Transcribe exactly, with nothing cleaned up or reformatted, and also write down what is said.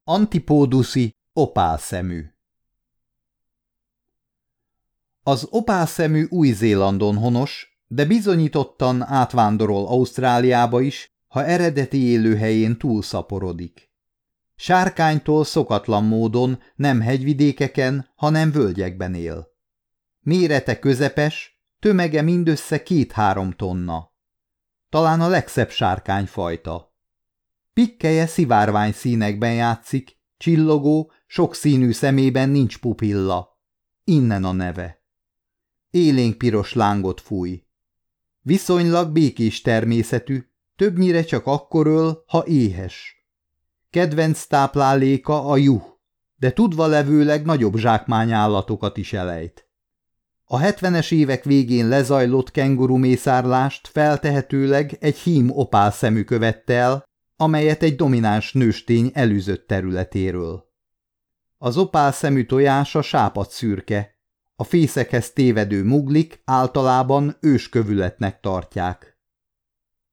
Antipoduszi opálszemű. Az opálszemű Új-Zélandon honos, de bizonyítottan átvándorol Ausztráliába is, ha eredeti élőhelyén túlszaporodik. Sárkánytól szokatlan módon nem hegyvidékeken, hanem völgyekben él. Mérete közepes, tömege mindössze két-három tonna. Talán a legszebb sárkányfajta. Pikkelye szivárvány színekben játszik, csillogó, sokszínű szemében nincs pupilla. Innen a neve. Élénk piros lángot fúj. Viszonylag békés természetű, többnyire csak akkor öl, ha éhes. Kedvenc tápláléka a juh, de tudva levőleg nagyobb zsákmányállatokat is elejt. A hetvenes évek végén lezajlott kengurumészárlást feltehetőleg egy hím opálszemű követte el, amelyet egy domináns nőstény elűzött területéről. Az opálszemű tojása sápadszürke, a fészekhez tévedő muglik általában őskövületnek tartják.